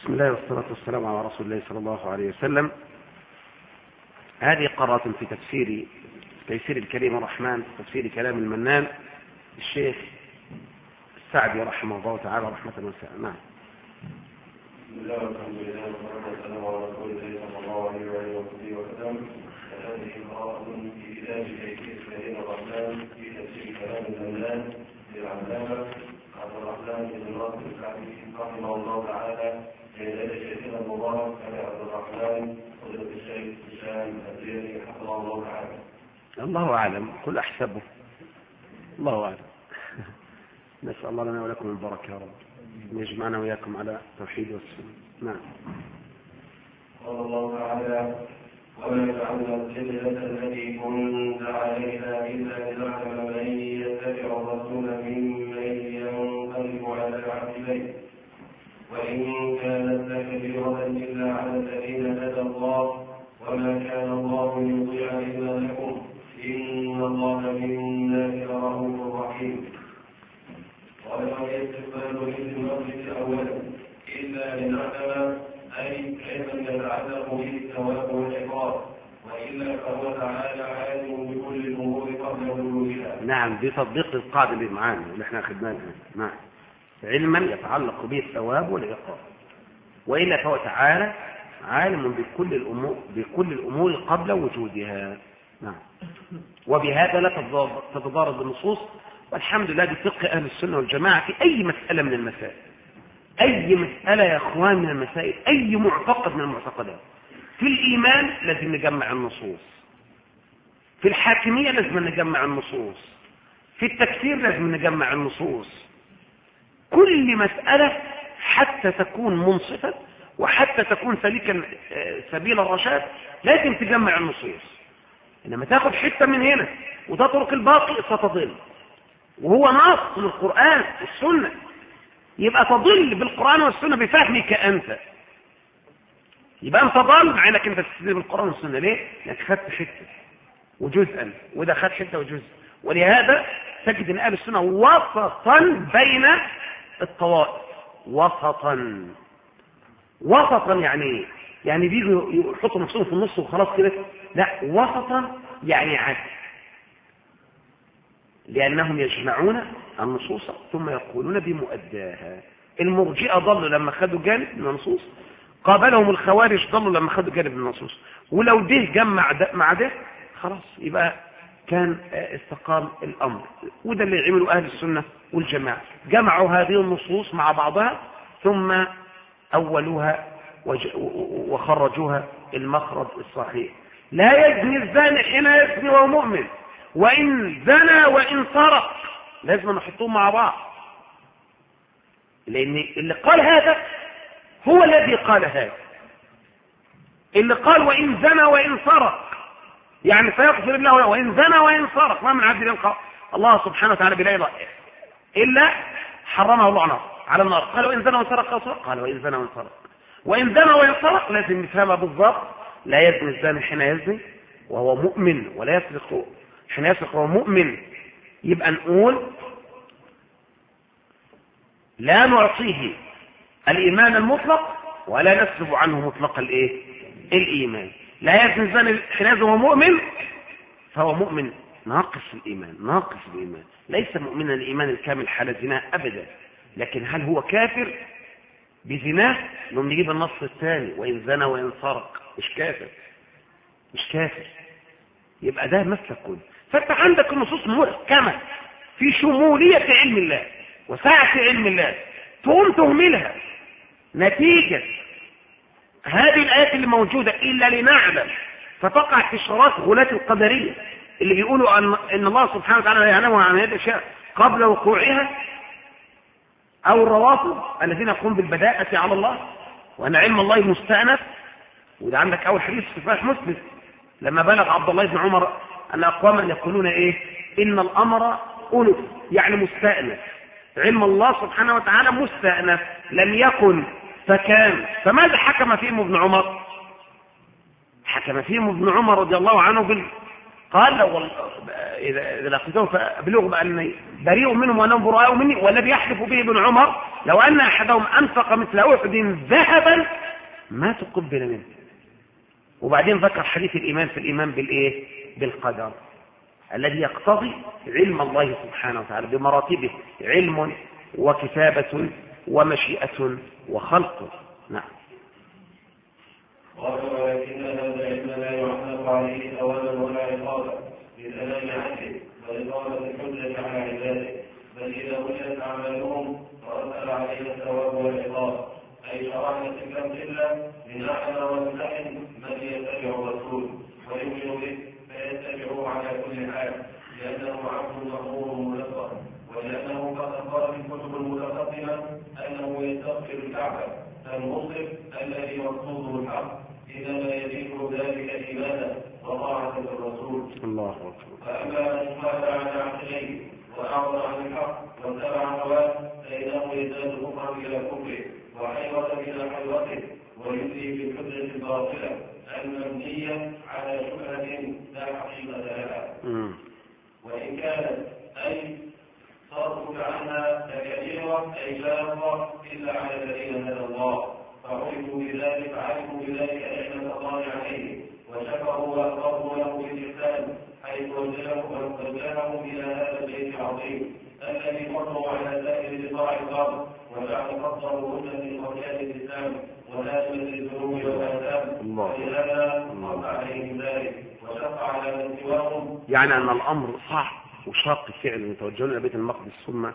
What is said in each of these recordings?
بسم الله والصلاة والسلام على رسول الله صلى الله عليه وسلم. هذه قراءة في تيسير الكريم الرحمن، تفسير كلام المنان الشيخ السعدي رحمه الله تعالى رحمة واسعة. نعم. بسم الله والحمد لله والصلاة والسلام على رسول الله صلى الله عليه وآله وسلم. هذه قراءة في كتاب تيسير الكريم الرحمن في تفسير كلام المنان للعلامة عبد الرحمن بن ناصر السعدي رحمه الله تعالى ليلة شيخنا المبارك أبي عبد الرحمن فضيلة الشيخ هشام الزيري حفظه الله تعالى. الله أعلم، قل أحسبه. الله أعلم. نسأل الله لنا ولكم البركة يا رب، يجمعنا وإياكم على توحيد والسنة. نعم. قال الله تعالى: وما جعلنا القبلة التي كنت عليها إلا لنعلم من يتبع الرسول ممن ينقلب على عقبيه وإن كانت لكبيرة إلا على الذين هدى الله وما كان الله ليضيع إيمانكم إن الله بالناس لرؤوف رحيم. ولم يستقبل مثل المسجد أولا إلا لنعلم أي كيف يتعلق به الثواب والعقاب وإلا فهو تعالى عالم بكل الأمور قبل وجودها. نعم، دي تطبيق القاعدة اللي معانا اللي احنا أخذناها. نعم، علما يتعلق به الثواب والعقاب وإلا فهو تعالى عالم بكل الأمور قبل وجودها. نعم. وبهذا لا تتضارب النصوص، والحمد لله دي فقه أهل السنة والجماعة في أي مسألة من المسائل. أي مسألة يا أخوان من المسائل، أي معتقد من المعتقدات. في الإيمان لازم نجمع النصوص، في الحاكمية لازم نجمع النصوص، في التكفير لازم نجمع النصوص. كل مسألة حتى تكون منصفة وحتى تكون سليكا سبيل الرشاد لازم تجمع النصوص. إنما تاخد حتة من هنا وتترك الباقي ستضل، وهو نص من القرآن والسنة، يبقى تضل بالقرآن والسنة بفهمك أنت. يبقى أنت ضل مع أنك أنت تستدل بالقرآن والسنة. ليه؟ لأنك خدت حتة وجزءا، وده خد حتة وجزء. ولهذا تجد أن أهل السنة وسطا بين الطوائف. وسطا يعني بيجوا يحطوا نفسهم في النص وخلاص كده. لا، وسطا يعني عدل، لأنهم يجمعون النصوص ثم يقولون بمؤداها. المرجئة ضلوا لما خدوا جانب من النصوص، قابلهم الخوارج ضلوا لما خدوا جانب من النصوص. ولو ده جمع ده مع ده خلاص يبقى كان استقام الأمر. وده اللي عملوا أهل السنة والجماعة، جمعوا هذه النصوص مع بعضها ثم أولوها وخرجوها المخرج الصحيح. لا يزني الزاني حين يزني وهو مؤمن، وإن زنى وإن سرق، لازم نحطهم مع بعض، لأن اللي قال هذا هو الذي قال هذا. اللي قال وإن زنى وإن سرق يعني فيغفر الله له، وإن زنى وإن سرق ما من عبد يلقى الله سبحانه وتعالى بلا إله إلا حرمه الله على النار. قال وإن زنى وإن سرق، قال وإن زنى وإن سرق، وإن زنى وإن سرق لازم نفهمها بالضبط. لا يزني الزاني حين يزني وهو مؤمن، ولا يسرق حين يسرق وهو مؤمن. يبقى نقول لا نعطيه الإيمان المطلق ولا نسلب عنه مطلق الإيمان. لا يزني الزاني حين يزني وهو مؤمن، فهو مؤمن ناقص الإيمان، ليس مؤمنا الإيمان الكامل حال زناه أبدا. لكن هل هو كافر بزناه؟ لما نجيب النص الثاني وإن زنى وإن سرق، مش كافر. يبقى ده مسلك كله. فانت عندك النصوص محكمة في شمولية علم الله وسعة علم الله، تقوم تهملها نتيجة هذه الآيات اللي موجودة إلا لنعلم، فتقع في شراك غلاة القدرية اللي بيقولوا أن الله سبحانه وتعالى لا يعلم عن هذه الأشياء قبل وقوعها، أو الروافض الذين يقومون بالبداءة على الله وأن علم الله مستأنف. وده عندك أول حديث في صحيح مسلم لما بلغ عبد الله بن عمر أن أقواما يقولون إن الأمر أنف، يعني مستأنف. علم الله سبحانه وتعالى مستأنف، لم يكن فكان. فماذا حكم فيهم ابن عمر؟ حكم فيهم ابن عمر رضي الله عنه قال لو إذا لقيتهم فأبلغوا بأني بريء منهم وأنهم براء مني، والذي يحلف به ابن عمر لو أن أحدهم أنفق مثل أحد ذهبا ما تقبل منه. وبعدين ذكر حديث الإيمان في الإيمان بالإيه؟ بالقدر الذي يقتضي علم الله سبحانه وتعالى بمراتبه، علم وكتابة ومشيئة وخلق. نعم. ولكن هذا العلم لا يعتمد عليه ثوابا ولا عقابا للأمان عنه وإقامة الحجة على عباده، بل إذا وجدت أعمالهم ترتب عليها الثواب والعقاب. أي شرعنا تلك القلة لنعلم ونمتحن من يتبع الرسول ويؤمن به فيتبعه على كل حال، لأنه عبد مأمور ملقب، ولأنه قد أخبر في الكتب المتقدمة أنه يستغفر الكعبة، فالمصرف الذي مقصوده الحق إنما يزيده ذلك إيمانا وطاعة الرسول. الله أكبر. فأما من مات على عقليه وأعرض عن الحق واتبع هواه فإنه يزداد كفرا إلى كفره وحيرة إلى حيرته، ويؤذي بالحجة الباطلة المبنية على شبهة لا حقيقة لها، وإن كانت أي صرفك عنها كبيرة أي شاقة إلا على الذين هدى الله فعرفوا بذلك نعمة الله عليه وشكروا وأقروا له بالإحسان حيث وجههم إلى هذا البيت العظيم الذي مروا على سائر بقاع الأرض وجعل فضله من خشية الإسلام ونازل الذنوب والآثام، ولهذا صرف عليهم ذلك وشق على من سواهم. يعني أن الأمر صعب وشاق فعلا يتوجهون إلى بيت المقدس ثم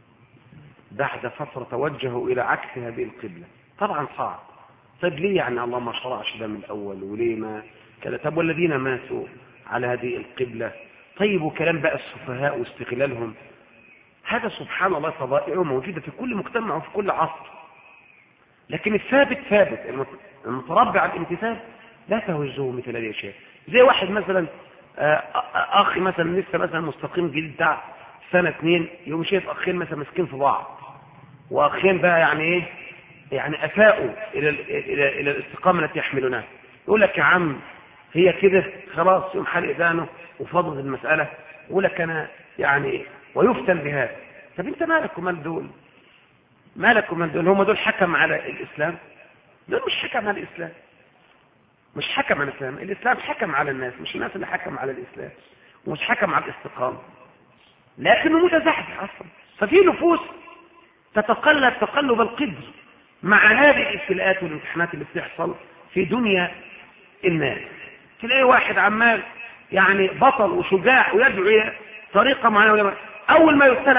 بعد فترة توجهوا إلى عكس هذه القبلة. طبعا صعب. طيب ليه يعني الله ما شرعش ده من الأول وليه ما كذا؟ طب والذين ماتوا على هذه القبلة؟ طيب وكلام بقى السفهاء واستغلالهم، هذا سبحان الله طبائعه موجودة في كل مجتمع وفي كل عصر، لكن الثابت ثابت. المتربع على الامتثال لا توجهه مثل هذه الأشياء. زي واحد مثلا أخي مثلا لسه مثلا مستقيم جديد بتاع سنة 2 يوم شايف أخين مثلا مسكين في بعض، وأخين بقى يعني إيه؟ يعني أساءوا إلى الاستقامة التي يحملونها، يقول لك يا عم هي كده خلاص، يوم حال إذانه وفضل المسألة، يقول لك أنا يعني ويفتن بهذا. طب أنت مالك ومال دول؟ مالك ومال دول؟ هم دول حكم على الإسلام؟ دول مش حكم على الإسلام، مش حكم على الإسلام. الإسلام حكم على الناس، مش الناس اللي حكم على الإسلام، ومش حكم على الاستقامة، لكنه متزحزح أصلا. ففي نفوس تتقلب تقلب القدر مع هذه الابتلاءات والامتحانات اللي بتحصل في دنيا الناس. تلاقي واحد عمال يعني بطل وشجاع ويدعو الى طريقه معينه، اول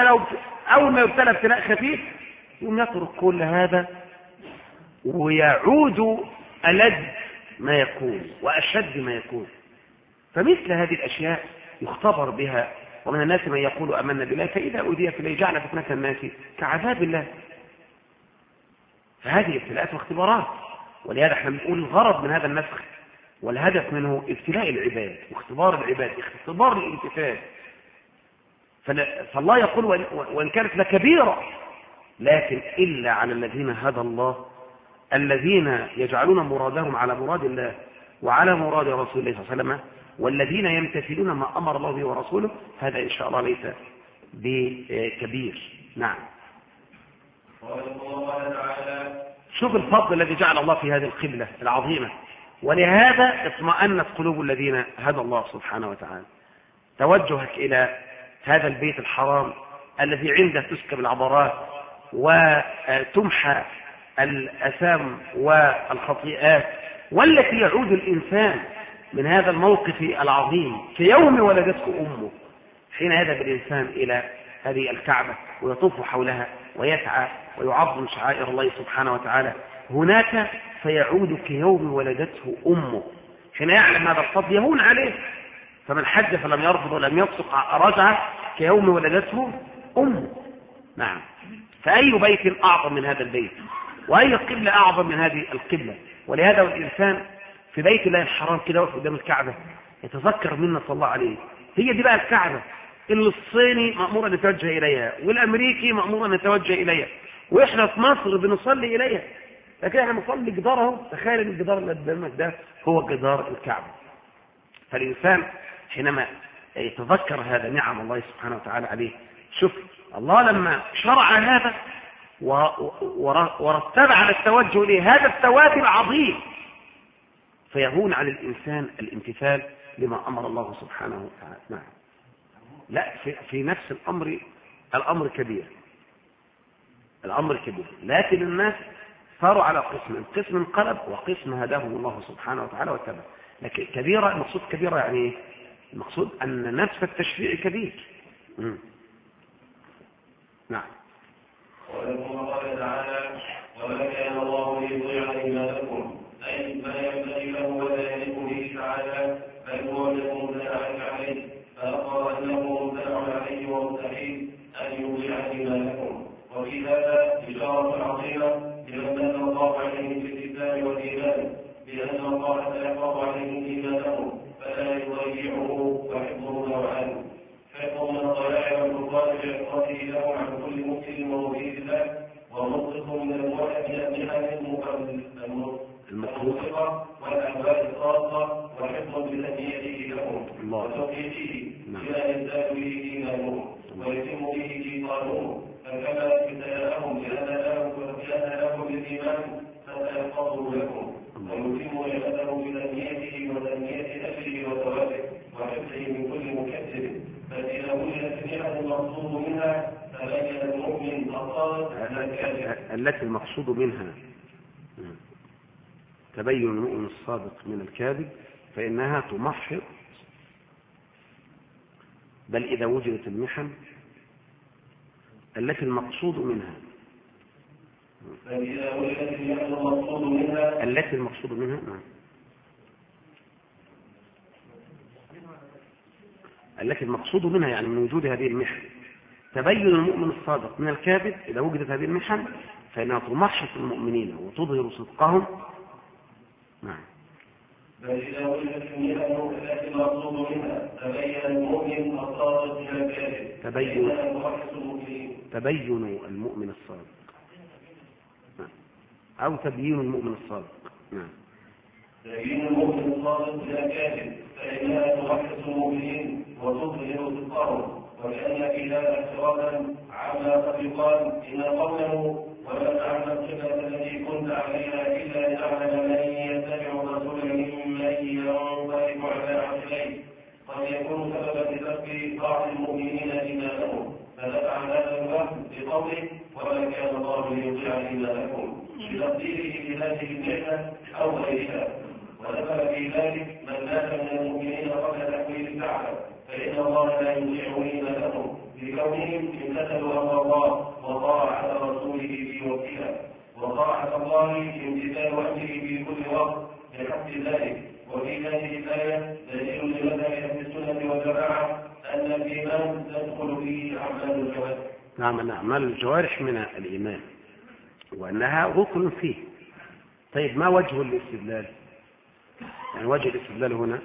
ما يبتلى ابتلاء خفيف يقوم يترك كل هذا ويعود ألد ما يكون وأشد ما يكون. فمثل هذه الأشياء يختبر بها، ومن الناس من يقول آمنا بالله فإذا أوذي في الله جعل فتنة الناس كعذاب الله. فهذه ابتلاءات واختبارات، ولهذا احنا بنقول الغرض من هذا النسخ والهدف منه ابتلاء العباد واختبار العباد، اختبار الامتثال. فالله يقول وإن كانت لكبيرة لكن إلا على الذين هدى الله، الذين يجعلون مرادهم على مراد الله وعلى مراد رسول الله صلى الله عليه وسلم، والذين يمتثلون ما أمر الله به ورسوله، هذا إن شاء الله ليس بكبير. نعم. شوف الفضل الذي جعل الله في هذه القبلة العظيمة، ولهذا اطمأنت قلوب الذين هدى الله سبحانه وتعالى. توجهك إلى هذا البيت الحرام الذي عنده تسكب العبرات وتمحى الأثام والخطيئات، والتي يعود الإنسان من هذا الموقف العظيم كيوم ولدته أمه، حين يذهب الإنسان إلى هذه الكعبة ويطوف حولها ويسعى ويعظم شعائر الله سبحانه وتعالى، هناك فيعود كيوم ولدته أمه. حين يعلم هذا الفضل يهون عليه، فمن حج فلم يرفض ولم يفسق رجع كيوم ولدته أمه. نعم. فأي بيت أعظم من هذا البيت، وأي قبلة أعظم من هذه القبلة؟ ولهذا الإنسان في بيت الله الحرام كده وقف قدام الكعبة يتذكر منا صلى الله عليه، هي دي بقى الكعبة اللي الصيني مأمور أن يتوجه إليها، والأمريكي مأمور أن يتوجه إليها، وإحنا في مصر بنصلي إليها، لكن احنا بنصلي جداره. تخيل ان الجدار اللي قدامك ده هو جدار الكعبة. فالإنسان حينما يتذكر هذا نعم الله سبحانه وتعالى عليه. شوف الله لما شرع هذا ورتب على التوجه لهذا الثواب العظيم، فيهون على الإنسان الامتثال لما أمر الله سبحانه وتعالى. نعم. لا، في نفس الأمر كبير، الأمر كبير، لكن الناس صاروا على قسم انقلب وقسم هداهم الله سبحانه وتعالى واتبع. لكن كبيرة، المقصود كبيرة يعني المقصود أن نفس التشريع كبير. نعم. ولكم قال تعالى: وما كان الله ليضيع إيمانكم، أي ما ينبغي له ولا يليق به تعالى، بل هو الذي امتنع عليه، فأخبر أنه ممتنع عليه ومستحيل أن يضيع إيمانكم. وفي هذا إشارة عظيمة لمن من الله عليهم بالإسلام والإيمان، بأن الله سيحفظ عليهم إيمانهم فلا يضيعه وحفظه نوعان: حفظ من الضياع والبطلان بإعطائه لهم عن كل مفسد ومفيد الله، ونطقهم من المحن المطلقة والأحوال الخاصة، وحفظ بتنميته لهم وتوقيته بما يزداد به إيمانهم ويتم به إيقانهم، فكما ابتلاءهم بأن لهم بالإيمان فسيحفظه لكم ويتم نعمته بتنميته وتنمية أجره وثوابه وحفظه من كل مكذب. فإذا وجدت النعمة المقصود منها فبين المؤمن الصادق التي المقصود منها تبين المؤمن الصادق من الكاذب، فإنها تمحض. بل إذا وجدت المحن التي المقصود منها التي المقصود منها نعم التي المقصود منها يعني من وجود هذه المحن تبين المؤمن الصادق من الكاذب. إذا وجدت هذه المحن فإنها تمحص المؤمنين وتظهر صدقهم. نعم. بل إذا وجدت المحن التي المقصود منها تبين المؤمن الصادق من الكاذب، تبين المؤمن الصادق أو تبيين المؤمن الصادق. نعم. تبين المؤمن الصادق من الكاذب، فإنها تمحص المؤمنين وتظهر صدقهم. ولأن في هذا اعتراضا عما قد يقال إن قوله ولم أعلم القبلة التي كنت عليها إلا لأعلم من يتبع الرسول ممن ينقلب على عقبيه قد يكون سببا لترك بعض المؤمنين إيمانهم، فدفع هذا الوهم بقوله وما كان الله ليضيع إيمانكم بتقديره لهذه النعمة أو غيرها. ودخل في ذلك من مات من المؤمنين قبل تحويل الساعة، فإن الله لا يضيع إيمانهم لكونهم امتثلوا أمر الله وطاعة رسوله في وقتها، وطاعة الله امتثال أمره في كل وقت بحسب ذلك. وفي هذه الآية دليل لمذهب أهل السنة والجماعة أن الإيمان تدخل فيه أعمال الجوارح. نعم، أعمال الجوارح من الإيمان وأنها ركن فيه. طيب ما وجه الاستدلال؟ يعني وجه الاستدلال هنا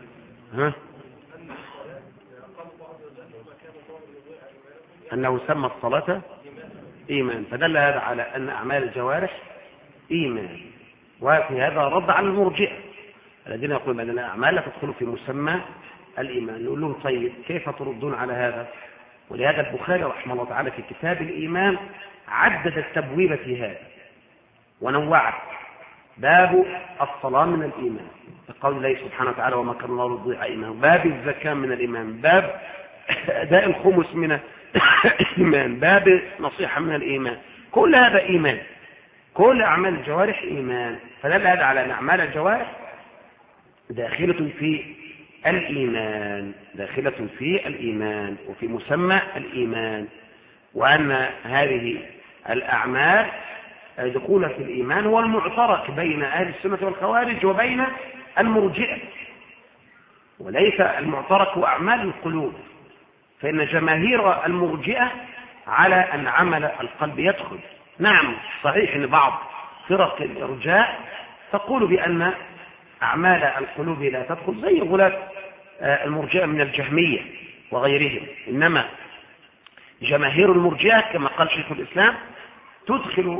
أنه سمى الصلاة إيمان، فدل هذا على أن أعمال الجوارح إيمان. وفي هذا رد على المرجئة الذين يقولون أن الأعمال لا تدخل في مسمى الإيمان. نقول لهم طيب كيف تردون على هذا؟ ولهذا البخاري رحمه الله تعالى في كتاب الإيمان عدد التبويب في هذا ونوعت. باب الصلاة من الإيمان بقول الله سبحانه وتعالى وما كان الله ليضيع إيمانكم، باب الزكاة من الإيمان، باب أداء الخمس من الإيمان، باب نصيحة من الإيمان. كل هذا إيمان، كل أعمال الجوارح إيمان. فدل هذا على أن أعمال الجوارح داخلة في الإيمان، داخلة في الإيمان وفي مسمى الإيمان، وأن هذه الأعمال دخول في الإيمان هو المعترك بين أهل السنة والخوارج وبين المرجئة، وليس المعترك هو أعمال القلوب. فإن جماهير المرجئة على أن عمل القلب يدخل. نعم صحيح أن بعض فرق الإرجاء تقول بأن أعمال القلوب لا تدخل زي غلاة المرجئة من الجهمية وغيرهم، إنما جماهير المرجئة كما قال شيخ الإسلام تدخل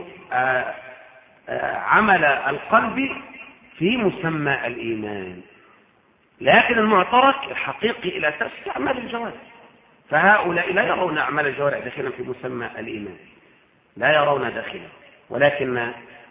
عمل القلب في مسمى الإيمان. لكن المعترك الحقيقي إلى أساس أعمال الجوارح، فهؤلاء لا يرون أعمال الجوارح داخلا في مسمى الإيمان، لا يرون داخلا، ولكن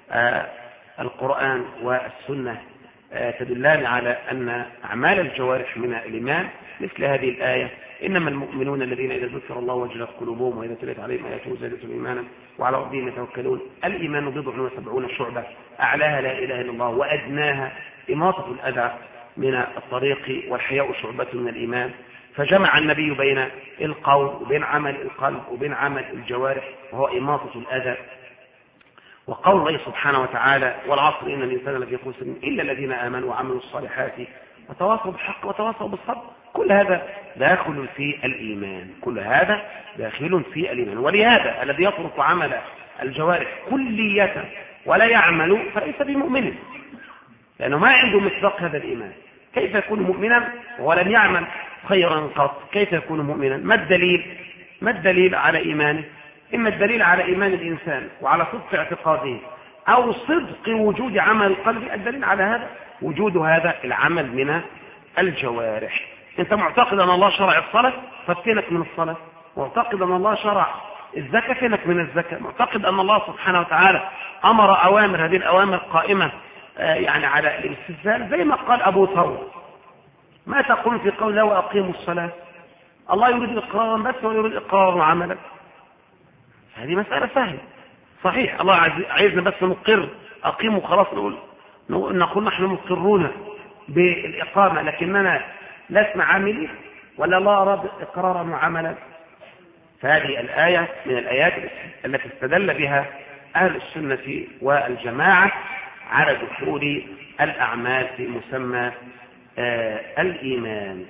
القرآن والسنة تدلان على أن أعمال الجوارح من الإيمان، مثل هذه الآية: إنما المؤمنون الذين إذا ذكر الله وجلت قلوبهم وإذا تليت عليهم آياته زادتهم إيمانا وعلى ربهم يتوكلون. الإيمان 70 شعبة، أعلاها لا إله إلا الله وأدناها إماطة الأذى من الطريق، والحياء شعبة من الإيمان. فجمع النبي بين القول وبين عمل القلب وبين عمل الجوارح، وهو إماطة الأذى. وقول الله سبحانه وتعالى: والعصر إن الإنسان لفي خسر إلا الذين آمنوا وعملوا الصالحات وتواصوا بالحق وتواصوا بالصبر. كل هذا داخل في الإيمان، كل هذا داخل في الإيمان. ولهذا الذي يترك عمل الجوارح كلية ولا يعمل فليس بمؤمن، لأنه ما عنده مصداق هذا الإيمان. كيف يكون مؤمنا ولم يعمل خيرا قط؟ كيف يكون مؤمنا؟ ما الدليل على إيمانه؟ إما الدليل على إيمان الإنسان وعلى صدق اعتقاده أو صدق وجود عمل القلب. الدليل على هذا وجود هذا العمل من الجوارح. أنت معتقد أن الله شرع الصلاة ففينك من الصلاة، معتقد أن الله شرع الزكاة فينك من الزكاة، معتقد أن الله سبحانه وتعالى أمر أوامر، هذه الأوامر قائمة يعني على الاستسلام، زي ما قال أبو ثور: ما تقول في قوله وأقيموا الصلاة؟ الله يريد إقرارا بس ويريد إقرارا وعملا. هذه مسألة سهلة، صحيح الله عايزنا بس نقر، أقيموا خلاص، نقول نحن مقرون بالإقامة لكننا لسنا عاملين، ولا الله أراد إقرارا وعملا؟ فهذه الآية من الآيات التي استدل بها أهل السنة والجماعة على دخول الأعمال في مسمى الإيمان.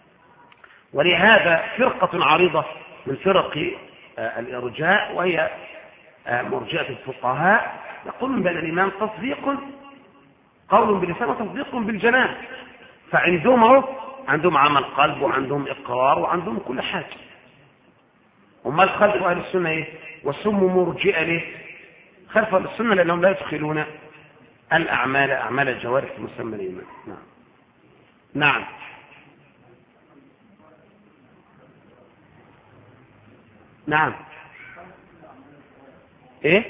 ولهذا فرقة عريضة من فرق الإرجاء، وهي مرجئة الفقهاء، يقولون بأن الإيمان تصديق، قول باللسان وتصديق بالجنان. عندهم عمل قلب وعندهم إقرار وعندهم كل حاجة. وما الخلف أهل السنة إيه؟ وسموا مرجئة ليه؟ خلف أهل السنة لأنهم لا يدخلون أعمال الجوارح في مسمى الإيمان. نعم. نعم. ايه؟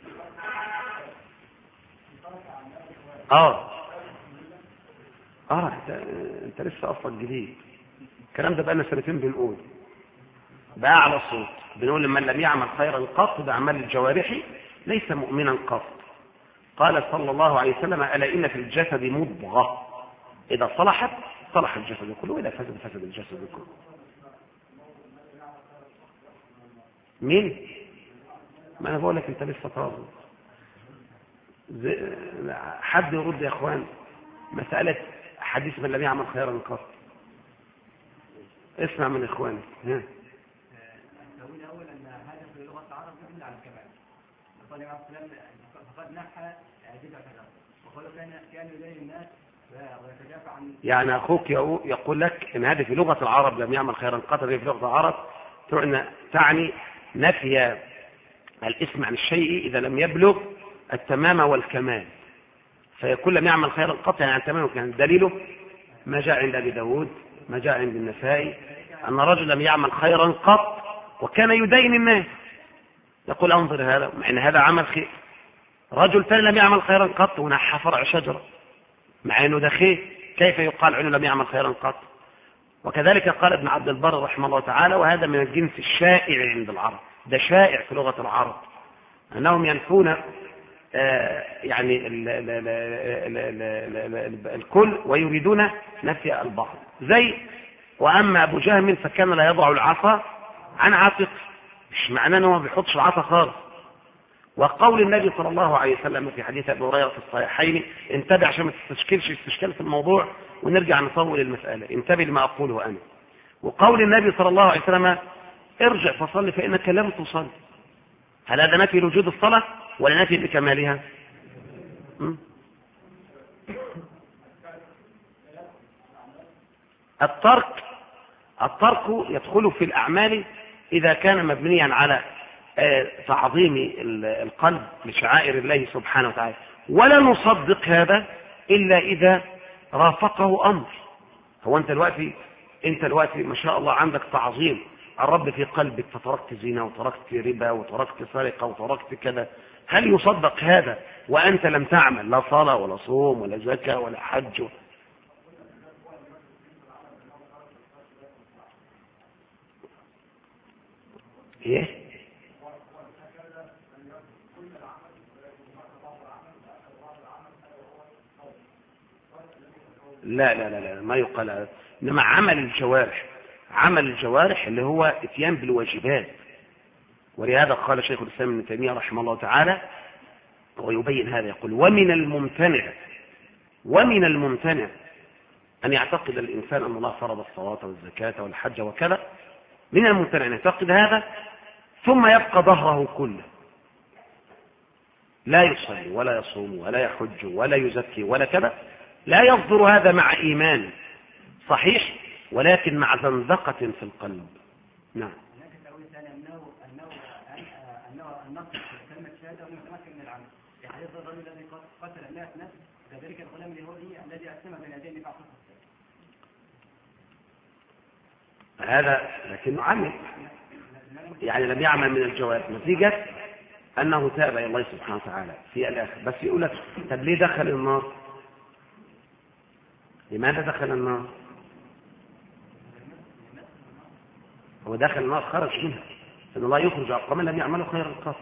انت لسه اصلا جديد. الكلام ده بقالنا سنتين بنقول بأعلى صوت، بنقول من لم يعمل خيرا قط بأعمال الجوارح ليس مؤمنا قط. قال صلى الله عليه وسلم: ألا إن في الجسد مضغة إذا صلحت صلح الجسد كله وإذا فسد فسد الجسد كله. مين؟ ما أنا بقول لك أنت لسه طالب. حد يرد يا أخوان مسألة حديث من لم يعمل خيرا قط. اسمع من إخوانك. الأول أن هذا في لغة العرب يدل على الكمال. فقال عليه السلام: فقد نحى جذع كذا، وقالوا كان يدين الناس ويتجافى عن. يعني أخوك يقول لك إن هذه في لغة العرب لم يعمل خيرا قط، هذه في لغة العرب تعني نفي الاسم عن الشيء إذا لم يبلغ التمام والكمال، فيكون لم يعمل خيرا قط يعني عن تمام والكمال. دليله ما جاء عند أبي داود، ما جاء عند النسائي، أن رجل لم يعمل خيرا قط وكان يدين الناس. يقول: انظر هذا، مع أن هذا عمل خير. رجل ثاني لم يعمل خيرا قط ونحى فرع شجرة، مع أنه ده خير، كيف يقال عنه لم يعمل خيرا قط؟ وكذلك قال ابن عبد البر رحمه الله تعالى: وهذا من الجنس الشائع عند العرب، ده شائع في لغة العرب أنهم ينفون يعني الكل ويريدون نفي البعض. زي وأما أبو جهم فكان لا يضع العصا عن عاتق، مش معناه أنه ما بيحطش العصا خالص. وقول النبي صلى الله عليه وسلم في حديث أبي هريرة في الصحيحين، انتبه عشان ما تستشكلش استشكال في الموضوع ونرجع نطول المسألة، انتبه لما أقوله أنا. وقول النبي صلى الله عليه وسلم: ارجع فصل فإنك لم تصل. هل هذا نفي لوجود الصلاة ولا نفي بكمالها؟ الترك يدخل في الأعمال إذا كان مبنيا على تعظيم القلب لشعائر الله سبحانه وتعالى، ولا نصدق هذا إلا إذا رافقه أمر. هو انت دلوقتي ما شاء الله عندك تعظيم الرب في قلبك، فتركت زنا وتركت ربا وتركت سرقة وتركت كذا، هل يصدق هذا وأنت لم تعمل لا صلاة ولا صوم ولا زكاة ولا حج؟ ايه؟ لا لا لا لا، ما يقال هذا. انما عمل الجوارح اللي هو اتيان بالواجبات. ولهذا قال شيخ الاسلام ابن تيمية رحمه الله تعالى ويبين هذا، يقول ومن الممتنع أن يعتقد الإنسان أن الله فرض الصلاة والزكاة والحج وكذا، من الممتنع أن يعتقد هذا ثم يبقى ظهره كله لا يصلي ولا يصوم ولا يحج ولا يزكي ولا كذا، لا يصدر هذا مع إيمان صحيح ولكن مع زندقة في القلب. نعم. هناك تأويل ثاني أنه النقص كلمة شهادة ومتمكن من العمل، يعني هذا الرجل الذي قتل 100 نفس كذلك الغلام اليهودي الذي أسلم بين يديه بعض هذا لكنه عمل، يعني لم يعمل من الجواب، نتيجة أنه تاب إلى الله سبحانه وتعالى في الآخر. بس يقول لك طب ليه دخل النار؟ لماذا دخل النار؟ هو دخل النار خرج منها، أن الله يخرج أقواما لم يعملوا خيرا قط.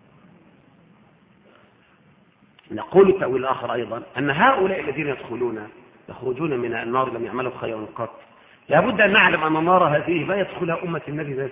نقول التأويل الآخر أيضا أن هؤلاء الذين يخرجون من النار لم يعملوا خيرا قط، لابد أن نعلم أن النار هذه لا يدخلها أمة النبي بس،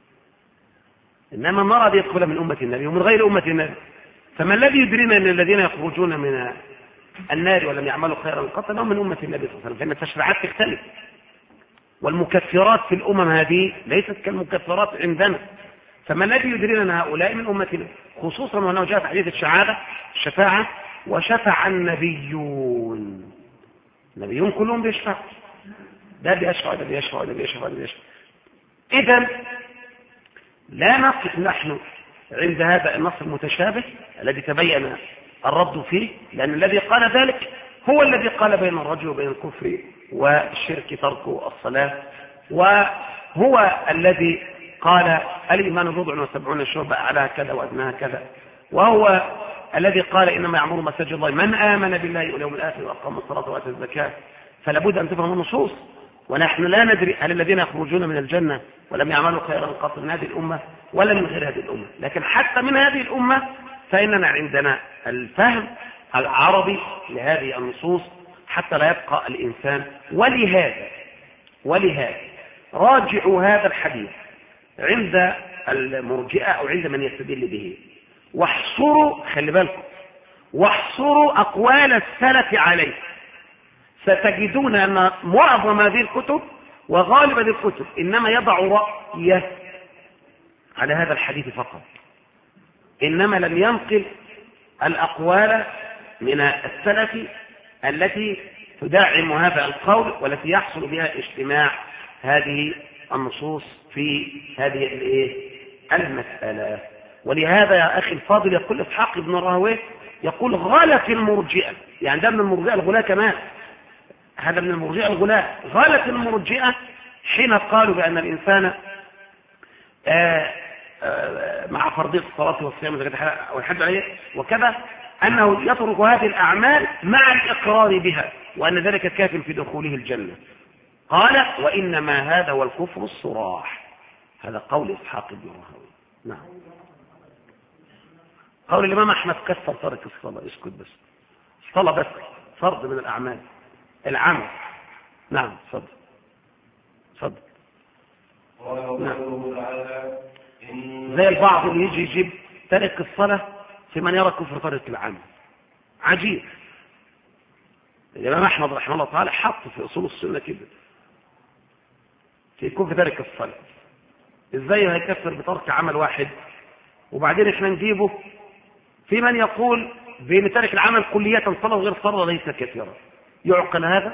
إنما النار هذه يدخلها من أمة النبي ومن غير أمة النبي. فما الذي يدرينا أن الذين يخرجون من النار ولم يعملوا خيرا قط هم من أمة النبي صلى الله عليه وسلم، فإن التشريعات تختلف، والمكفرات في الأمم هذه ليست كالمكفرات عندنا. فما الذي يدرينا أن هؤلاء من أمتنا، خصوصا وأنه جاء في حديث الشفاعة وشفع النبيون كلهم بيشفع، ده بيشفع ده بيشفع ده بيشفع ده بيشفع. إذن لا نقف نحن عند هذا النص المتشابه الذي تبين الرد فيه، لأن الذي قال ذلك هو الذي قال بين الرجل وبين الكفر والشرك ترك الصلاة، وهو الذي قال الإيمان بضع وسبعون شعبة أعلاها كذا وأدناها كذا، وهو الذي قال إنما يعمر مساجد الله من آمن بالله واليوم الآخر وأقام الصلاة وآتى الزكاة. فلا بد أن تفهم النصوص، ونحن لا ندري هل الذين يخرجون من الجنة ولم يعملوا خيرا قط من هذه الأمة ولا من غير هذه الأمة، لكن حتى من هذه الأمة فإننا عندنا الفهم العربي لهذه النصوص حتى لا يبقى الإنسان. ولهذا راجعوا هذا الحديث عند المرجئة أو عند من يستدل به، واحصروا، خلي بالكم، واحصروا أقوال السلف عليه، ستجدون أن معظم هذه الكتب وغالب هذه الكتب إنما يضع رأيه على هذا الحديث فقط، إنما لم ينقل الأقوال من السلف التي تدعم هذا القول والتي يحصل بها اجتماع هذه النصوص في هذه المسألة. ولهذا يا أخي الفاضل يقول إسحاق بن راهويه يقول غلط المرجئة، يعني ده من المرجئة الغلاة كمان، هذا من المرجئة الغلاة، غلط المرجئة حين قالوا بأن الإنسان مع فرضية الصلاة والصيام والحج عليه وكذا أنه يترك هذه الأعمال مع الإقرار بها وأن ذلك كاف في دخوله الجنة. قال وإنما هذا هو الكفر الصراح. هذا قول إسحاق بن راهويه. نعم. قول الإمام أحمد كسر ترك الصلاة، اسكت بس، الصلاة بس فرض من الأعمال العمل. نعم صدق. نعم. زي البعض اللي يجي يجيب ترك الصلاة في من يرى كفر ترك العمل، عجيب. الإمام أحمد رحمه الله تعالى حط في أصول السنة كده في كفر ترك الصلاة، إزاي هيكفر بترك عمل واحد؟ وبعدين إحنا نجيبه في من يقول بأن ترك العمل كلية صلاة وغير صلاة ليس كثيرا. يعقل هذا؟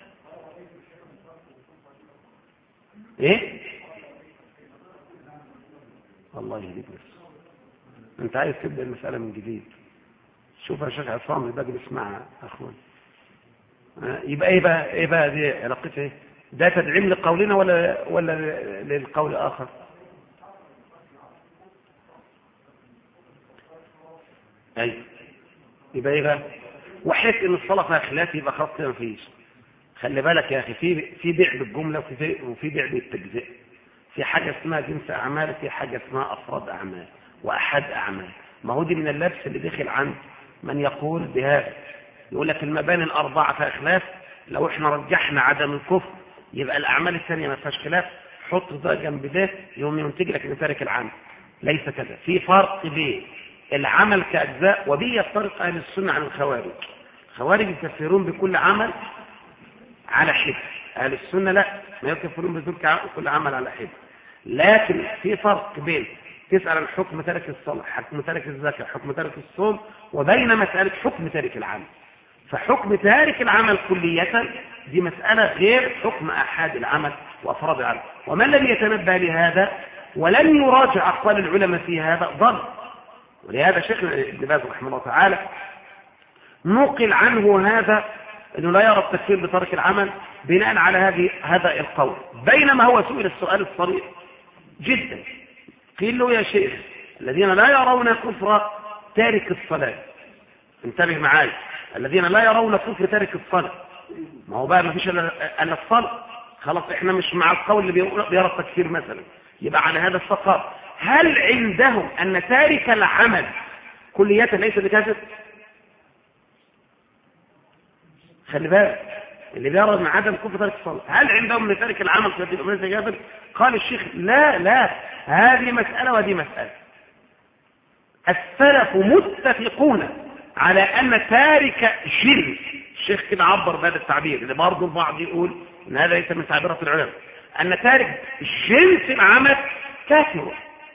إيه؟ الله يهديك بس، أنت عايز تبدأ المسألة من جديد. شوف يا شيخ عصام الباقي بيسمعها أخوان. يبقى ايه بقى دي علاقتها ايه؟ ده تدعيم لقولنا ولا للقول اخر؟ ايوه يبقى ايه بقى؟ وحيث ان الصلاه فيها خلاف يبقى خلاص كده مفيش. خلي بالك يا اخي، في بيع بالجمله وفي بيع بالتجزئه. في حاجه اسمها جنس اعمال، وفي حاجه اسمها افراد اعمال واحاد اعمال. ما هو دي من اللبس اللي دخل عند من يقول بهذا، يقول لك المباني الاربعه فيها خلاف، لو احنا رجحنا عدم الكفر يبقى الاعمال الثانيه ما فيهاش خلاف، حط ده جنب ده يوم ينتج لك ان تارك العمل. ليس كذا، في فرق بين العمل كاجزاء، وبه يفترق اهل السنه عن الخوارج. الخوارج يكفرون بكل عمل على حده، اهل السنه لا، ما يكفرون بكل عمل على حده. لكن في فرق بين تسأل عن حكم تارك الصلاة، حكم تارك الزكاة، حكم تارك الصوم، وبين مسألة حكم تارك العمل. فحكم تارك العمل كلية دي مسألة غير حكم أحد العمل وأفراد العمل. ومن لم يتنبه لهذا ولن يراجع أقوال العلماء في هذا ضل. ولهذا شيخ ابن باز رحمه الله تعالى نقل عنه هذا أنه لا يرى التكفير بترك العمل بناء على هذا القول، بينما هو سئل السؤال الصريح جدا، قيل له يا شيخ الذين لا يرون كفر تارك الصلاة، انتبه معاي، الذين لا يرون كفر تارك الصلاة، ما هو بقى ما فيش الا الصلاة، خلاص احنا مش مع القول اللي بيرى التكفير مثلا، يبقى على هذا السقاط هل عندهم ان تارك العمل كلية ليس بكافر؟ خلي بالك اللي بيرى من عدم كفر تارك الصلاة هل عندهم ان تارك العمل ليس بكافر؟ قال الشيخ لا، هذه مسألة ودي مسألة. السلف متفقون على أن تارك جنس، الشيخ كده عبر بهذا التعبير اللي برضه البعض يقول ان هذا ليس من تعبيرات العلماء، أن تارك جنس العمل كافر.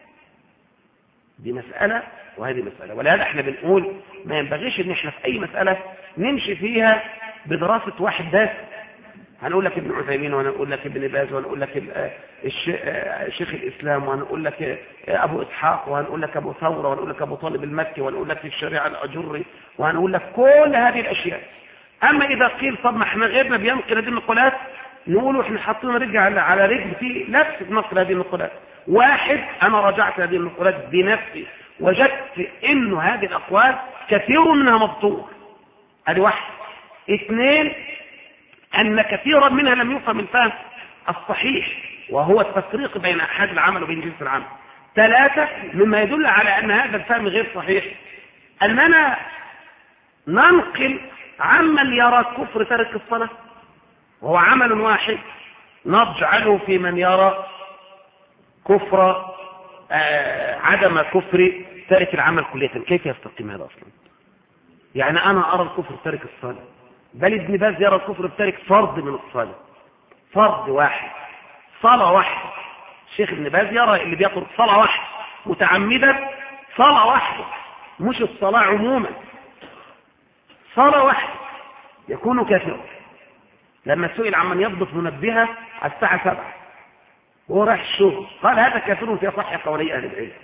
دي مسألة وهذه مسألة، ولهذا احنا بنقول ما ينبغيش ان احنا في اي مسألة نمشي فيها بدراسة واحد بس، هنقول لك ابن عثيمين وهنقول لك ابن باز وهنقول لك شيخ الإسلام وهنقول لك أبو إسحاق وهنقول لك أبو ثورة وهنقول لك أبو طالب المكي وهنقول لك الشريعة الأجري وهنقول لك كل هذه الأشياء. أما إذا قيل طب ما احنا غيرنا بينقل هذه النقولات، نقول احنا حاطين رجل على رجل في نفس نقل هذه النقولات. واحد، أنا رجعت هذه النقولات بنفسي وجدت إنه هذه الأقوال كثير منها مبطور، هذه واحد. اثنين، أن كثيرا منها لم يفهم الفهم الصحيح وهو التفريق بين أحد العمل وبين جنس العمل. ثلاثة، مما يدل على أن هذا الفهم غير صحيح أننا ننقل عمن يرى كفر ترك الصلاة وهو عمل واحد نجعله في من يرى كفر عدم كفر ترك العمل كلية. كيف يستقيم هذا أصلا؟ يعني أنا أرى الكفر ترك الصلاة، بل ابن باز يرى الكفر بتارك فرض من الصلاة، فرض واحد، صلاة واحدة. الشيخ ابن باز يرى اللي بيترك صلاة واحدة متعمدا، صلاة واحدة مش الصلاة عموما، صلاة واحدة يكون كافرا. لما سئل عمن يضبط منبهة على الساعة 7 وهو رايح الشغل قال هذا كافر في صح قولي أهل العلم.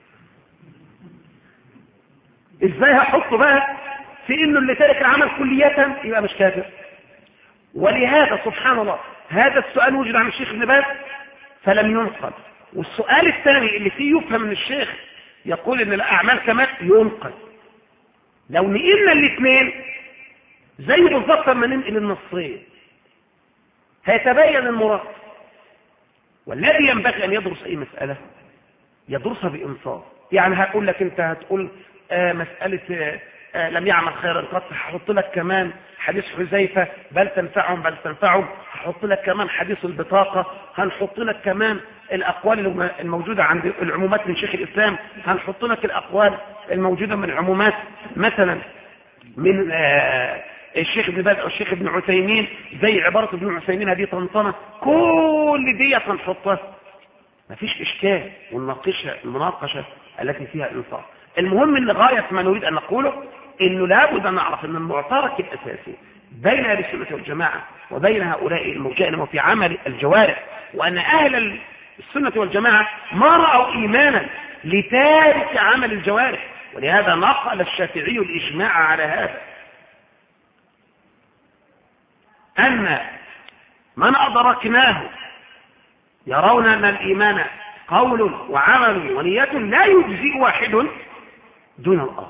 ازاي هحطه بقى في انه اللي تارك العمل كلية يبقى مش كافر؟ ولهذا سبحان الله هذا السؤال وجد عن الشيخ ابن باز فلم ينقل. والسؤال الثاني اللي فيه يفهم من الشيخ يقول ان الاعمال كمان ينقل. لو نقلنا الاثنين زي بالضبط لما ننقل النصين هيتبين المراد. والذي ينبغي ان يدرس اي مسألة يدرسها بإنصاف. يعني هقول لك انت هتقول مسألة لم يعمل خيرا قط، هحط لك كمان حديث حذيفة بل تنفعهم، هحط لك كمان حديث البطاقة، هنحط لك كمان الأقوال الموجودة عند العمومات من شيخ الإسلام، هنحط لك الأقوال الموجودة من العمومات مثلا من الشيخ ابن باز أو الشيخ ابن عثيمين، زي عبارة ابن عثيمين هذه طنطنة، كل دي هنحطها مفيش إشكال، والمناقشة التي فيها إنصاف. المهم ان غاية ما نريد أن نقوله إنه لابد أن نعرف أن المعترك الأساسي بين أهل السنة والجماعة وبين هؤلاء المجانبة في عمل الجوارح، وأن أهل السنة والجماعة ما رأوا إيمانا لتارك عمل الجوارح، ولهذا نقل الشافعي الإجماع على هذا. أن من أدركناه يرون أن الإيمان قول وعمل ونية لا يجزئ واحد دون الآخر.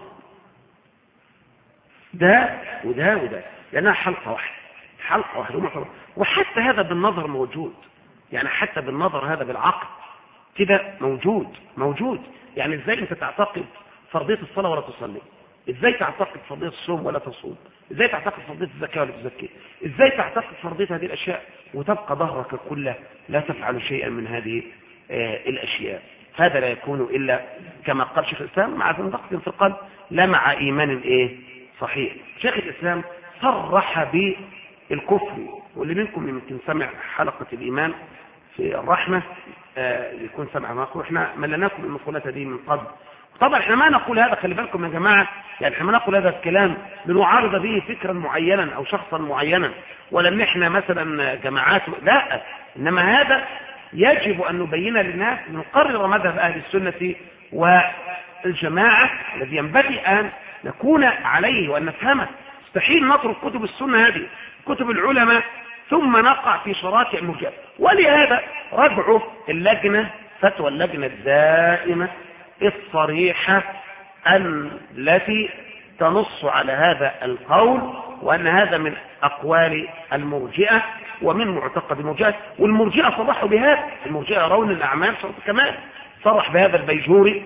ده وده وده لأنها حلقة واحدة وحتى هذا بالنظر موجود، يعني حتى بالنظر هذا بالعقل كده موجود. يعني ازاي انت تعتقد فرضية الصلاة ولا تصلي؟ ازاي تعتقد فرضية الصوم ولا تصوم؟ ازاي تعتقد فرضية الزكاة ولا تزكي؟ ازاي تعتقد فرضية هذه الاشياء وتبقى ظهرك كله لا تفعل شيئا من هذه الاشياء؟ هذا لا يكون الا كما قال شيخ الاسلام مع زندقة في القلب لا مع ايمان صحيح. شيخ الاسلام صرح بالكفر، واللي منكم يمكن سمع حلقة الايمان في الرحمة يكون سمع ما نقول. احنا ملناكم المقولات دي من قبل. طبعا احنا ما نقول هذا، خلي بالكم يا جماعة، يعني احنا ما نقول هذا الكلام لنعارض به فكرا معينا او شخصا معينا، ولا ان احنا مثلا جماعات، لا، انما هذا يجب ان نبين للناس، نقرر مذهب اهل السنة والجماعة الذي ينبغي ان نكون عليه وان نفهمه. مستحيل نترك كتب السنة هذه كتب العلماء ثم نقع في شراكع المرجئة. ولهذا رجعوا اللجنة، فتوى اللجنة الدائمة الصريحة التي تنص على هذا القول، وأن هذا من أقوال المرجئة ومن معتقد المرجئة. والمرجئة صرحوا بهذا، المرجئة يرون الأعمال شرط كمال، صرح بهذا البيجوري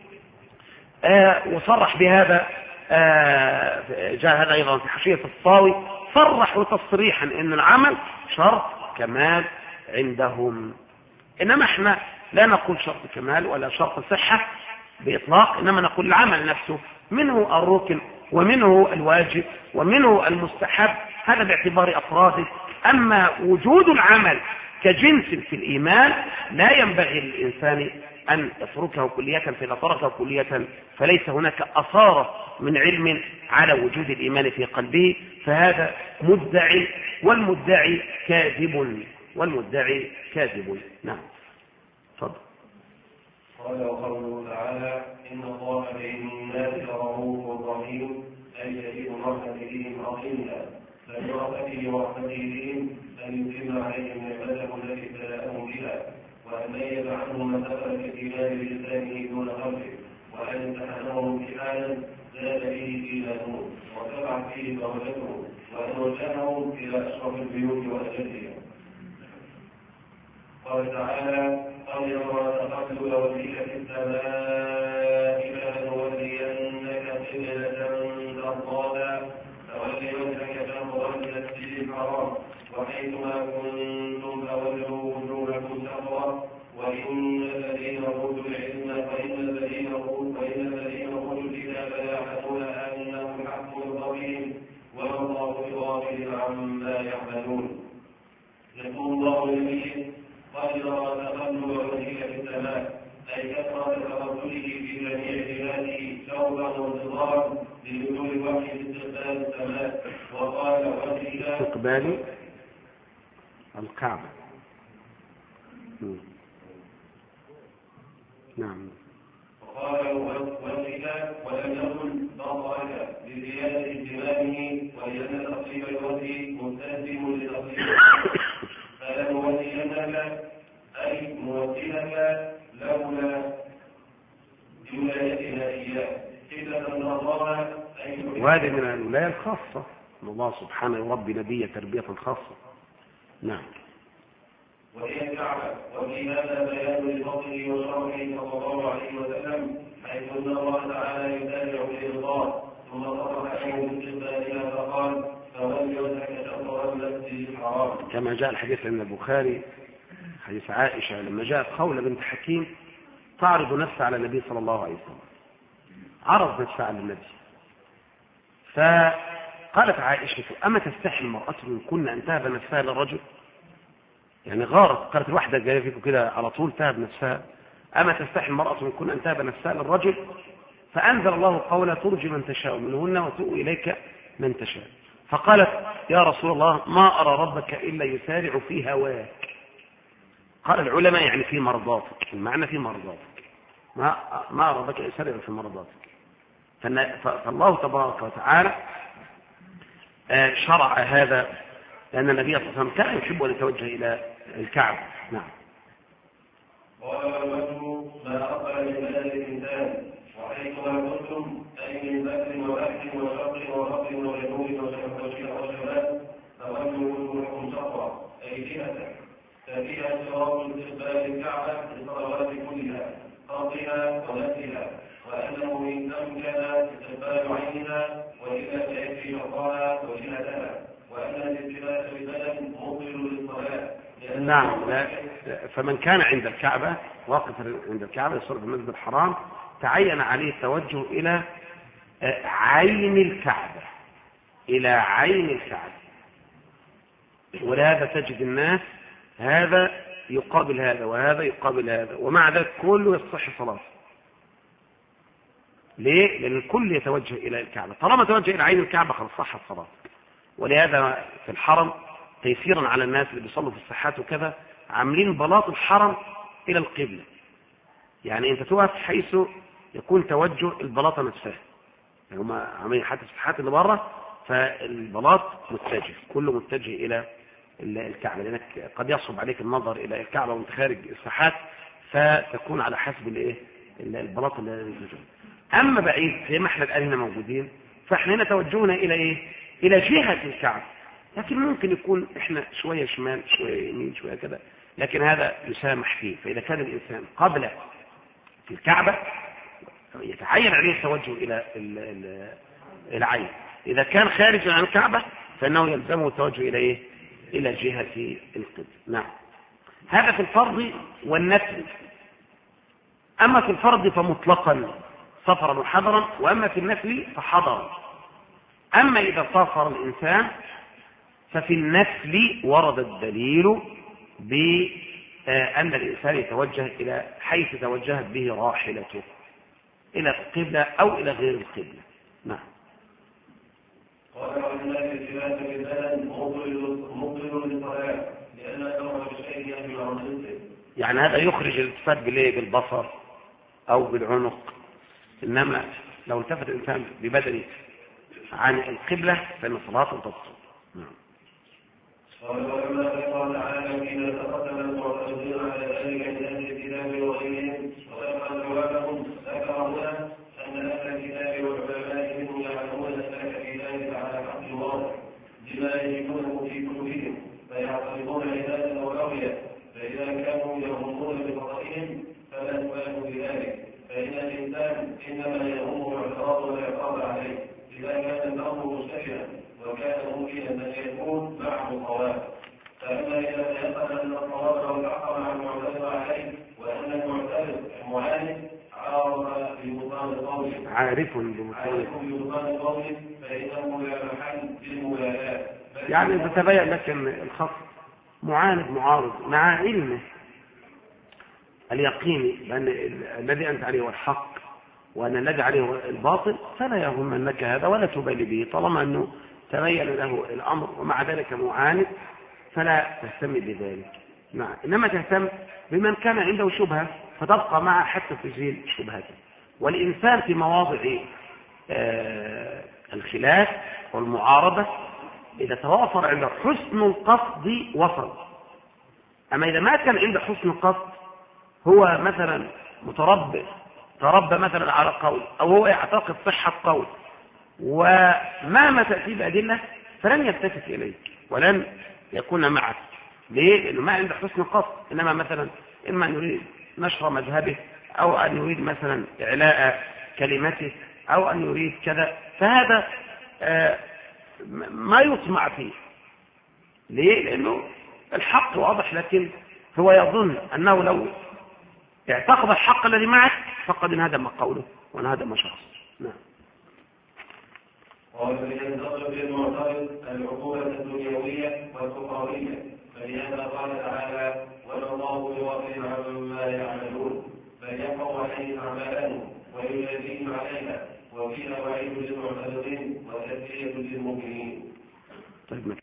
وصرح بهذا جاء هذا أيضا في حاشية الصاوي، صرحوا تصريحا ان العمل شرط كمال عندهم. انما احنا لا نقول شرط كمال ولا شرط صحة باطلاق، انما نقول العمل نفسه منه الركن ومنه الواجب ومنه المستحب، هذا باعتبار افراده. اما وجود العمل كجنس في الايمان لا ينبغي للانسان ان يتركه كلية، فاذا تركه كلية فليس هناك اثار من علم على وجود الإيمان في قلبه، فهذا مدعي، والمدعي كاذب. نعم تفضل. قال وقوله تعالى إن الله بالناس لرؤوف رحيم، أي شديد الرحمة بهم عظيما، فبرحمته ورحمته بهم أن يتم عليهم نعمته التي ابتلاءهم بها، وأن ميز عنهم من دخل في الإيمان بلسانه دون قلبه، وأن امتحنهم امتحانا زاد به إيمانهم وتبع فيه درجتهم، وأن وجههم إلى أشرف البيوت وأجلها. قال تعالى قد يرى تقتل وجهك في السماء فلنولينك قبلة ترضاها فول وجهك شطر المسجد الحرام وحيثما كنتم فولوا وجوهكم شطره وإن الذين أوتوا العلم وإن الذين أوتوا الكتاب يعلمون أنه الحق من ربهم وما الله بغافل عما يعملون. يقول الله لنبيه قد يرى تقلب وجهك في السماء، أي كثرة تقبله في جميع بلاده شوقا وانتظارا لنزول الوحي باستقبال السماء. وقال وجهك استقبال الكعبة. نعم. وقال وجهك ولم يقل بصرك لزيادة اهتمامه، ولأن تصريف الوجه مستلزم لتصريف فلنولينك أي موجهك لولا ولايتنا إياه قبلة ترضاها. وهذه من الولاية الخاصة ان الله سبحانه يربي نبيه تربية خاصة. نعم. وهي الكعبة، وفي هذا بيان لفضله وشرفه صلى الله عليه وسلم، حيث ان الله تعالى يتابع الارضاء ثم صرح له باستقبالها فقال فول وجهك شطر المسجد الحرام، كما جاء الحديث عند البخاري حديث عائشة لما جاءت خولة بنت حكيم تعرض نفسها على النبي صلى الله عليه وسلم، عرض نفسها على النبي، فقالت عائشة أما تستحي المرأة من كنا أن تهب نفسها للرجل؟ يعني غارت، قالت الواحدة جاية فيكم كده على طول تهب نفسها، أما تستحي المرأة من كنا أن تهب نفسها للرجل؟ فأنزل الله قولا ترجي من تشاء منهن وتؤوي إليك من تشاء. فقالت يا رسول الله ما أرى ربك إلا يسارع في هواك. قال العلماء يعني في مرضاتك، المعنى في مرضاتك، ما أرى ربك يسارع في مرضاتك. فالله تبارك وتعالى شرع هذا لأن النبي صلى الله عليه وسلم كان يحب أن يتوجه إلى الكعبة. نعم. قال والوجه ما أقل من بلد الإنسان وحيثما قلتم أي من بكر وبحر وشرق وغرب وجنوب وشمال فوجه وجوهكم شطرا أي جهة ففيها صراط استقبال الكعبة للصلوات كلها قصدها ونفسها وأنه إن أمكن استقبال عينها وإلا فيكفي شطرها وجهتها وأن الالتفات بالبدن مبطل للصلاة. نعم. لا. فمن كان عند الكعبة واقف عند الكعبة يصلي في المسجد الحرام تعين عليه التوجه إلى عين الكعبة، إلى عين الكعبة. ولهذا تجد الناس هذا يقابل هذا وهذا يقابل هذا، ومع ذلك كله يصح صلاة. ليه؟ لأن الكل يتوجه إلى الكعبة، طالما توجه إلى عين الكعبة خلاص صح الصلاة. ولهذا في الحرم تيسيرا على الناس اللي بيصلوا في الصحات وكذا عاملين بلاط الحرم إلى القبلة، يعني أنت تقف حيث يكون توجه البلاطة نفسها، يعني هم عاملين حتى الصحات اللي بره فالبلاط متجه، كله متجه إلى الكعبة، لأنك قد يصعب عليك النظر إلى الكعبة وانت خارج الساحات فتكون على حسب الايه البلاط اللي يوجد. أما بعيد زي ما احنا الآن هنا موجودين فاحنا هنا توجهنا إلى ايه؟ إلى جهة الكعبة، لكن ممكن يكون احنا شوية شمال شوية يمين شوية كذا، لكن هذا يسامح فيه. فإذا كان الإنسان قبل في الكعبة يتعين عليه التوجه إلى العين، إذا كان خارجا عن الكعبة فإنه يلزمه التوجه إلى إيه؟ إلى جهة القبلة. نعم. هذا في الفرض والنفل. أما في الفرض فمطلقا سفرا وحضرا، وأما في النفل فحضرا. أما إذا سافر الإنسان ففي النفل ورد الدليل بأن الإنسان يتوجه إلى حيث توجهت به راحلته، إلى القبلة أو إلى غير القبلة. نعم. قال وإن الالتفات بالبدن مبطل للصلاة لأن الأمر بالشيء يجب عن ضده. يعني هذا يخرج الالتفات بالبصر أو بالعنق، إنما لو التفت الإنسان ببدنه عن القبلة فإن صلاته تبطل. نعم. قال ولما قال تعالى إذا تقدم المعترضين على ذلك من أهل الكتاب وغيرهم وذكر جوابهم ذكر هنا أن أهل الكتاب والعلماء منهم يعلمون ذلك في ذلك على حق واضح بما يجدونه في كتبهم فيعترضون عبادا وأولياء، فإذا كانوا يهمون بخطئهم فلا تبالوا بذلك، فإن الإنسان إنما يهمه الاعتراض والعقاب عليه إذا كان الأمر مشتبها وكان ممكنا أن يكون معه الصواب. فأما إذا تيقن أن الصواب هو الحق مع المعترض عليه وأن المعترض المعاند عارف ببطلان القول فإنه لا محل للمبالاة. يعني إذا تبين لك أن الخصم معاند معارض مع علمه اليقيني بأن الذي أنت عليه هو الحق وأن الذي عليه هو الباطل فلا يهمنك هذا ولا تبالي به، طالما أنه تبين له الأمر ومع ذلك معاند فلا تهتم بذلك. نعم. إنما تهتم بمن كان عنده شبهة فتبقى معه حتى تزيل شبهته. والإنسان في مواضع الخلاف والمعارضة إذا توافر عنده حسن القصد وصل. أما إذا ما كان عنده حسن القصد هو مثلا تربى مثلا على قول أو هو يعتقد صحة قول وما تأتي بأدلة فلن يلتفت إليك ولن يكون معك. ليه؟ لأنه ما عنده حسن قصد، إنما مثلا إما أن يريد نشر مذهبه أو أن يريد مثلا إعلاء كلمته أو أن يريد كذا، فهذا ما يطمع فيه. ليه؟ لأنه الحق واضح لكن هو يظن أنه لو اعتقد الحق الذي معك فقد انهدم قوله وانهدم شخصه. نعم. قال فلينتظر بالمعترض العقوبة الدنيوية والأخروية، فلهذا قال تعالى ولا الله بغافل عما يعملون فليحفظ عليهم أعمالهم ويجازيهم عليها وفيها وعيد للمعترضين وتذكية للمؤمنين. طيب.